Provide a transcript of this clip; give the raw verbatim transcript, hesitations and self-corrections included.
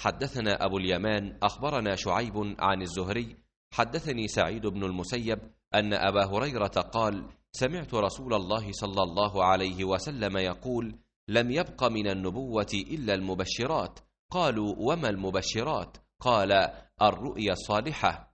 حدثنا أبو اليمان أخبرنا شعيب عن الزهري حدثني سعيد بن المسيب أن أبا هريرة قال: سمعت رسول الله صلى الله عليه وسلم يقول: لم يبق من النبوة إلا المبشرات. قالوا: وما المبشرات؟ قال: الرؤيا الصالحة.